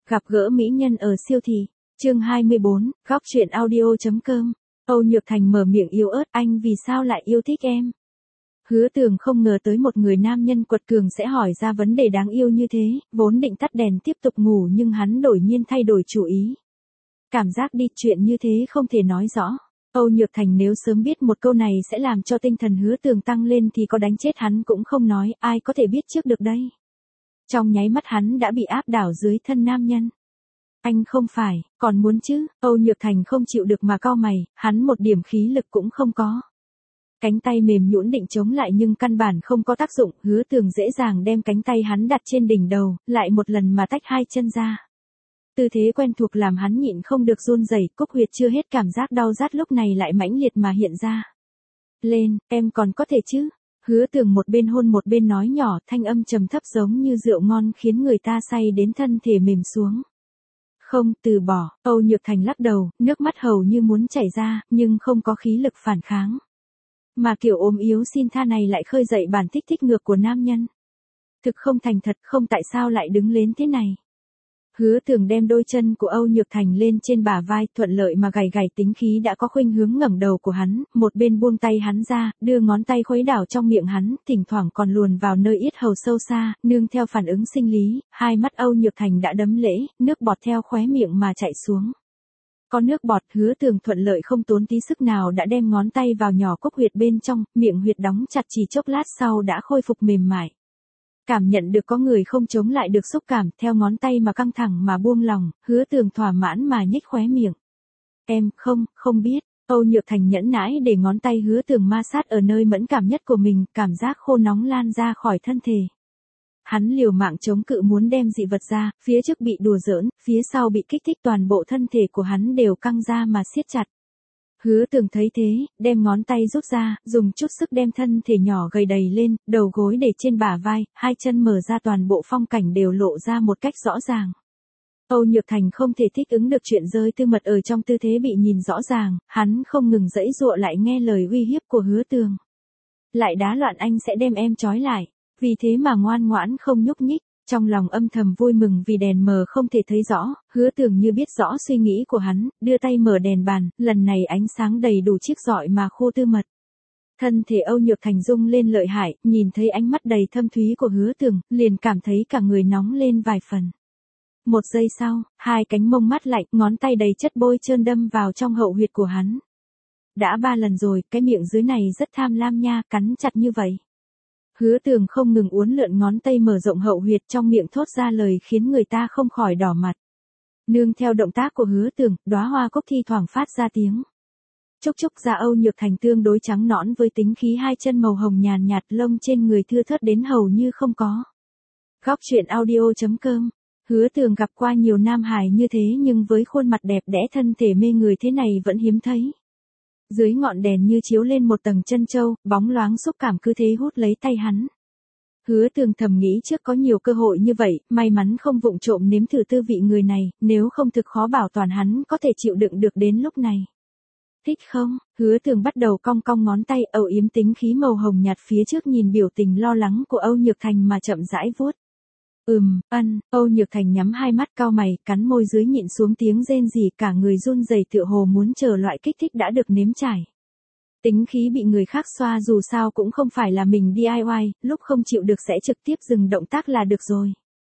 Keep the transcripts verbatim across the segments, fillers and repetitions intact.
Gặp gỡ mỹ nhân ở siêu thị. Chương hai mươi bốn, góc truyện audio chấm com. Âu Nhược Thành mở miệng yếu ớt, anh vì sao lại yêu thích em? Hứa Tường không ngờ tới một người nam nhân quật cường sẽ hỏi ra vấn đề đáng yêu như thế, vốn định tắt đèn tiếp tục ngủ nhưng hắn đổi nhiên thay đổi chủ ý. Cảm giác đi chuyện như thế không thể nói rõ. Âu Nhược Thành nếu sớm biết một câu này sẽ làm cho tinh thần Hứa Tường tăng lên thì có đánh chết hắn cũng không nói, ai có thể biết trước được đây. Trong nháy mắt hắn đã bị áp đảo dưới thân nam nhân. Anh không phải, còn muốn chứ? Âu Nhược Thành không chịu được mà cau mày, hắn một điểm khí lực cũng không có. Cánh tay mềm nhũn định chống lại nhưng căn bản không có tác dụng, Hứa Tường dễ dàng đem cánh tay hắn đặt trên đỉnh đầu, lại một lần mà tách hai chân ra. Tư thế quen thuộc làm hắn nhịn không được run rẩy, cúc huyệt chưa hết cảm giác đau rát lúc này lại mãnh liệt mà hiện ra. Lên, em còn có thể chứ? Hứa Tường một bên hôn một bên nói nhỏ, thanh âm trầm thấp giống như rượu ngon khiến người ta say đến thân thể mềm xuống. Không, từ bỏ. Âu Nhược Thành lắc đầu, nước mắt hầu như muốn chảy ra, nhưng không có khí lực phản kháng. Mà kiểu ốm yếu xin tha này lại khơi dậy bản thích thích ngược của nam nhân. Thực không thành thật, không tại sao lại đứng lên thế này. Hứa Tường đem đôi chân của Âu Nhược Thành lên trên bả vai, thuận lợi mà gảy gảy, tính khí đã có khuynh hướng ngẩng đầu của hắn, một bên buông tay hắn ra, đưa ngón tay khuấy đảo trong miệng hắn, thỉnh thoảng còn luồn vào nơi yết hầu sâu xa, nương theo phản ứng sinh lý, hai mắt Âu Nhược Thành đã đấm lễ, nước bọt theo khóe miệng mà chảy xuống. Có nước bọt, Hứa Tường thuận lợi không tốn tí sức nào đã đem ngón tay vào nhỏ cúc huyệt bên trong, miệng huyệt đóng chặt chỉ chốc lát sau đã khôi phục mềm mại. Cảm nhận được có người không chống lại được xúc cảm, theo ngón tay mà căng thẳng mà buông lòng, Hứa Tường thỏa mãn mà nhếch khóe miệng. Em, không, không biết. Âu Nhược Thành nhẫn nãi để ngón tay Hứa Tường ma sát ở nơi mẫn cảm nhất của mình, cảm giác khô nóng lan ra khỏi thân thể. Hắn liều mạng chống cự muốn đem dị vật ra, phía trước bị đùa giỡn, phía sau bị kích thích, toàn bộ thân thể của hắn đều căng ra mà siết chặt. Hứa Tường thấy thế, đem ngón tay rút ra, dùng chút sức đem thân thể nhỏ gầy đầy lên, đầu gối để trên bả vai, hai chân mở ra, toàn bộ phong cảnh đều lộ ra một cách rõ ràng. Âu Nhược Thành không thể thích ứng được chuyện rơi tư mật ở trong tư thế bị nhìn rõ ràng, hắn không ngừng giãy giụa lại nghe lời uy hiếp của Hứa Tường. Lại đá loạn anh sẽ đem em trói lại, vì thế mà ngoan ngoãn không nhúc nhích. Trong lòng âm thầm vui mừng vì đèn mờ không thể thấy rõ, Hứa Tường như biết rõ suy nghĩ của hắn, đưa tay mở đèn bàn, lần này ánh sáng đầy đủ chiếc rọi mà khô tư mật. Thân thể Âu Nhược Thành rung lên lợi hại, nhìn thấy ánh mắt đầy thâm thúy của Hứa Tường, liền cảm thấy cả người nóng lên vài phần. Một giây sau, hai cánh mông mát lạnh, ngón tay đầy chất bôi trơn đâm vào trong hậu huyệt của hắn. Đã ba lần rồi, cái miệng dưới này rất tham lam nha, cắn chặt như vậy. Hứa Tường không ngừng uốn lượn ngón tay mở rộng hậu huyệt, trong miệng thốt ra lời khiến người ta không khỏi đỏ mặt. Nương theo động tác của Hứa Tường, đóa hoa cúc thi thoảng phát ra tiếng. Chúc chúc da Âu Nhược Thành tương đối trắng nõn với tính khí hai chân màu hồng nhàn nhạt, lông trên người thưa thớt đến hầu như không có. Góc truyện audio chấm com. Hứa Tường gặp qua nhiều nam hài như thế nhưng với khuôn mặt đẹp đẽ thân thể mê người thế này vẫn hiếm thấy. Dưới ngọn đèn như chiếu lên một tầng chân châu, bóng loáng xúc cảm cứ thế hút lấy tay hắn. Hứa Tường thầm nghĩ trước có nhiều cơ hội như vậy, may mắn không vụng trộm nếm thử tư vị người này, nếu không thực khó bảo toàn hắn có thể chịu đựng được đến lúc này. Thích không? Hứa Tường bắt đầu cong cong ngón tay, âu yếm tính khí màu hồng nhạt phía trước nhìn biểu tình lo lắng của Âu Nhược Thành mà chậm rãi vuốt. Ừm, ân, Âu Nhược Thành nhắm hai mắt cau mày, cắn môi dưới nhịn xuống tiếng rên rỉ, cả người run rẩy tựa hồ muốn chờ loại kích thích đã được nếm trải. Tính khí bị người khác xoa dù sao cũng không phải là mình đê i i, lúc không chịu được sẽ trực tiếp dừng động tác là được rồi.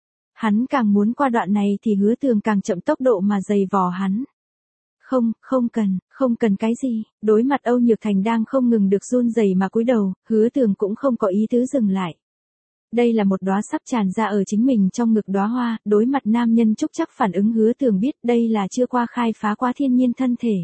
Hắn càng muốn qua đoạn này thì Hứa Tường càng chậm tốc độ mà giày vò hắn. Không, không cần, không cần cái gì, đối mặt Âu Nhược Thành đang không ngừng được run rẩy mà cúi đầu, Hứa Tường cũng không có ý tứ dừng lại. Đây là một đóa sắp tràn ra ở chính mình trong ngực đóa hoa, đối mặt nam nhân trúc chắc phản ứng Hứa Tường biết đây là chưa qua khai phá qua thiên nhiên thân thể.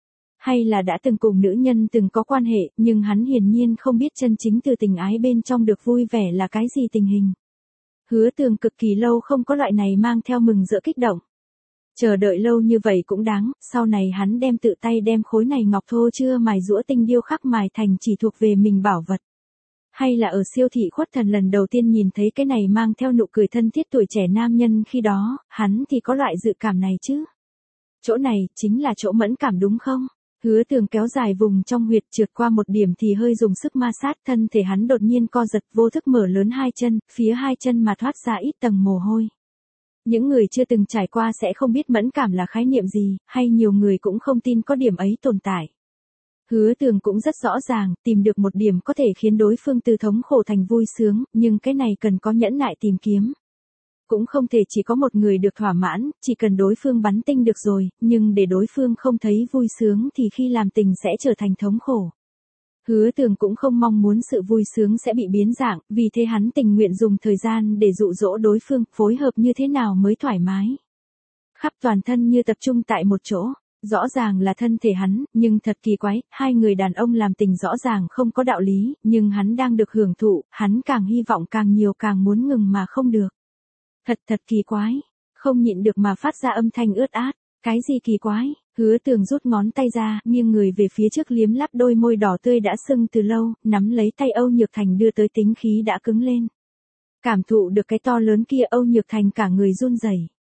Hay là đã từng cùng nữ nhân từng có quan hệ, nhưng hắn hiển nhiên không biết chân chính từ tình ái bên trong được vui vẻ là cái gì tình hình. Hứa Tường cực kỳ lâu không có loại này mang theo mừng rỡ kích động. Chờ đợi lâu như vậy cũng đáng, sau này hắn đem tự tay đem khối này ngọc thô chưa mài giũa tinh điêu khắc mài thành chỉ thuộc về mình bảo vật. Hay là ở siêu thị khuất thần lần đầu tiên nhìn thấy cái này mang theo nụ cười thân thiết tuổi trẻ nam nhân khi đó, hắn thì có loại dự cảm này chứ. Chỗ này, chính là chỗ mẫn cảm đúng không? Hứa Tường kéo dài vùng trong huyệt trượt qua một điểm thì hơi dùng sức ma sát, thân thể hắn đột nhiên co giật vô thức mở lớn hai chân, phía hai chân mà thoát ra ít tầng mồ hôi. Những người chưa từng trải qua sẽ không biết mẫn cảm là khái niệm gì, hay nhiều người cũng không tin có điểm ấy tồn tại. Hứa Tường cũng rất rõ ràng, tìm được một điểm có thể khiến đối phương từ thống khổ thành vui sướng, nhưng cái này cần có nhẫn nại tìm kiếm. Cũng không thể chỉ có một người được thỏa mãn, chỉ cần đối phương bắn tinh được rồi, nhưng để đối phương không thấy vui sướng thì khi làm tình sẽ trở thành thống khổ. Hứa Tường cũng không mong muốn sự vui sướng sẽ bị biến dạng, vì thế hắn tình nguyện dùng thời gian để dụ dỗ đối phương, phối hợp như thế nào mới thoải mái. Khắp toàn thân như tập trung tại một chỗ, rõ ràng là thân thể hắn, nhưng thật kỳ quái, hai người đàn ông làm tình rõ ràng không có đạo lý, nhưng hắn đang được hưởng thụ, hắn càng hy vọng càng nhiều càng muốn ngừng mà không được. Thật thật kỳ quái, không nhịn được mà phát ra âm thanh ướt át, cái gì kỳ quái, Hứa Tường rút ngón tay ra, nghiêng người về phía trước liếm láp đôi môi đỏ tươi đã sưng từ lâu, nắm lấy tay Âu Nhược Thành đưa tới tính khí đã cứng lên. Cảm thụ được cái to lớn kia Âu Nhược Thành cả người run rẩy.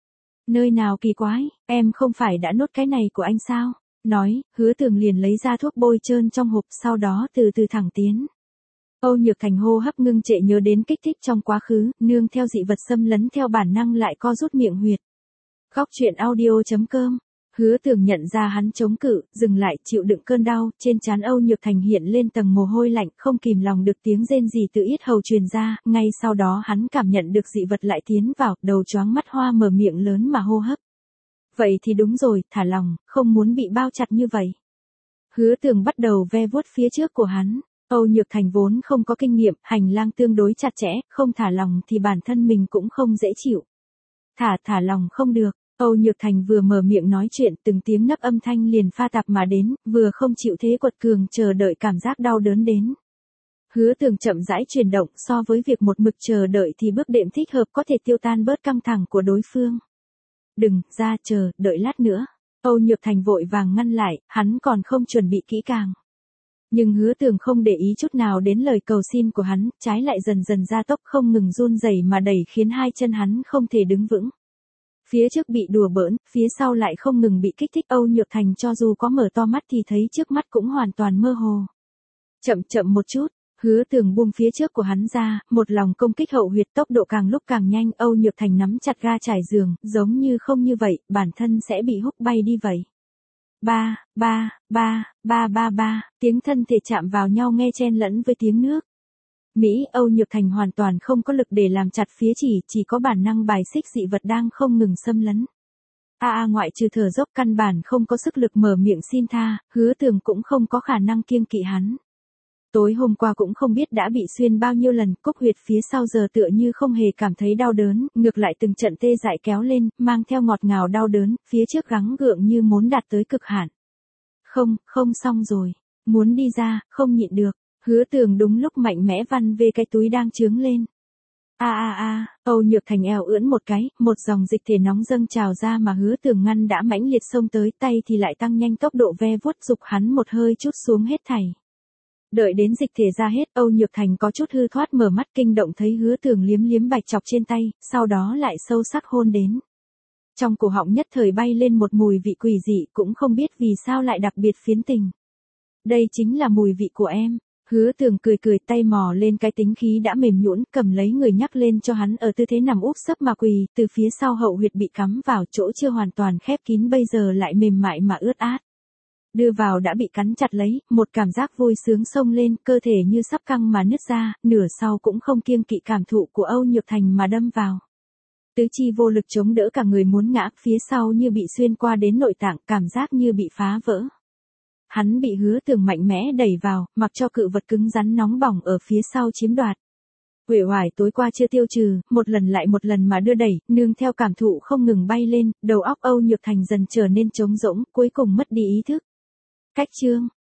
Nơi nào kỳ quái, em không phải đã nốt cái này của anh sao? Nói, Hứa Tường liền lấy ra thuốc bôi trơn trong hộp sau đó từ từ thẳng tiến. Âu Nhược Thành hô hấp ngưng trệ nhớ đến kích thích trong quá khứ, nương theo dị vật xâm lấn theo bản năng lại co rút miệng huyệt. Góc truyện audio chấm com. Hứa Tường nhận ra hắn chống cự, dừng lại chịu đựng cơn đau, trên trán Âu Nhược Thành hiện lên tầng mồ hôi lạnh, không kìm lòng được tiếng rên rỉ từ yết hầu truyền ra, ngay sau đó hắn cảm nhận được dị vật lại tiến vào, đầu choáng mắt hoa mở miệng lớn mà hô hấp. Vậy thì đúng rồi, thả lòng, không muốn bị bao chặt như vậy. Hứa Tường bắt đầu ve vuốt phía trước của hắn. Âu Nhược Thành vốn không có kinh nghiệm, hành lang tương đối chặt chẽ, không thả lòng thì bản thân mình cũng không dễ chịu. Thả thả lòng không được, Âu Nhược Thành vừa mở miệng nói chuyện, từng tiếng nấc âm thanh liền pha tạp mà đến, vừa không chịu thế quật cường chờ đợi cảm giác đau đớn đến. Hứa Tường chậm rãi chuyển động, so với việc một mực chờ đợi thì bước đệm thích hợp có thể tiêu tan bớt căng thẳng của đối phương. Đừng, ra chờ, đợi lát nữa. Âu Nhược Thành vội vàng ngăn lại, hắn còn không chuẩn bị kỹ càng. Nhưng Hứa Tường không để ý chút nào đến lời cầu xin của hắn, trái lại dần dần gia tốc không ngừng run rẩy mà đẩy khiến hai chân hắn không thể đứng vững. Phía trước bị đùa bỡn, phía sau lại không ngừng bị kích thích. Âu Nhược Thành cho dù có mở to mắt thì thấy trước mắt cũng hoàn toàn mơ hồ. Chậm chậm một chút, Hứa Tường buông phía trước của hắn ra, một lòng công kích hậu huyệt, tốc độ càng lúc càng nhanh. Âu Nhược Thành nắm chặt ga trải giường, giống như không như vậy, bản thân sẽ bị húc bay đi vậy. Ba, ba, ba, ba ba ba, tiếng thân thể chạm vào nhau nghe chen lẫn với tiếng nước. Mỹ, Âu Nhược Thành hoàn toàn không có lực để làm chặt phía chỉ, chỉ có bản năng bài xích dị vật đang không ngừng xâm lấn. A a ngoại trừ thở dốc căn bản không có sức lực mở miệng xin tha, Hứa Tường cũng không có khả năng kiêng kỵ hắn. Tối hôm qua cũng không biết đã bị xuyên bao nhiêu lần, cúc huyệt phía sau giờ tựa như không hề cảm thấy đau đớn, ngược lại từng trận tê dại kéo lên, mang theo ngọt ngào đau đớn, phía trước gắng gượng như muốn đạt tới cực hạn. Không, không xong rồi, muốn đi ra, không nhịn được, Hứa Tường đúng lúc mạnh mẽ vặn về cái túi đang chướng lên. A a a, Âu Nhược Thành eo ưỡn một cái, một dòng dịch thể nóng dâng trào ra mà Hứa Tường ngăn đã mãnh liệt xông tới, tay thì lại tăng nhanh tốc độ ve vuốt dục hắn một hơi chút xuống hết thảy. Đợi đến dịch thể ra hết, Âu Nhược Thành có chút hư thoát mở mắt kinh động thấy Hứa Tường liếm liếm bạch chọc trên tay, sau đó lại sâu sắc hôn đến. Trong cổ họng nhất thời bay lên một mùi vị quỷ dị, cũng không biết vì sao lại đặc biệt phiến tình. Đây chính là mùi vị của em. Hứa Tường cười cười, tay mò lên cái tính khí đã mềm nhũn, cầm lấy người nhắc lên cho hắn ở tư thế nằm úp sấp mà quỳ, từ phía sau hậu huyệt bị cắm vào chỗ chưa hoàn toàn khép kín bây giờ lại mềm mại mà ướt át. Đưa vào đã bị cắn chặt lấy, một cảm giác vui sướng xông lên, cơ thể như sắp căng mà nứt ra, nửa sau cũng không kiêng kỵ cảm thụ của Âu Nhược Thành mà đâm vào. Tứ chi vô lực chống đỡ cả người muốn ngã, phía sau như bị xuyên qua đến nội tạng, cảm giác như bị phá vỡ. Hắn bị Hứa Tường mạnh mẽ đẩy vào, mặc cho cự vật cứng rắn nóng bỏng ở phía sau chiếm đoạt. Uể oải tối qua chưa tiêu trừ, một lần lại một lần mà đưa đẩy, nương theo cảm thụ không ngừng bay lên, đầu óc Âu Nhược Thành dần trở nên trống rỗng, cuối cùng mất đi ý thức. Cách chương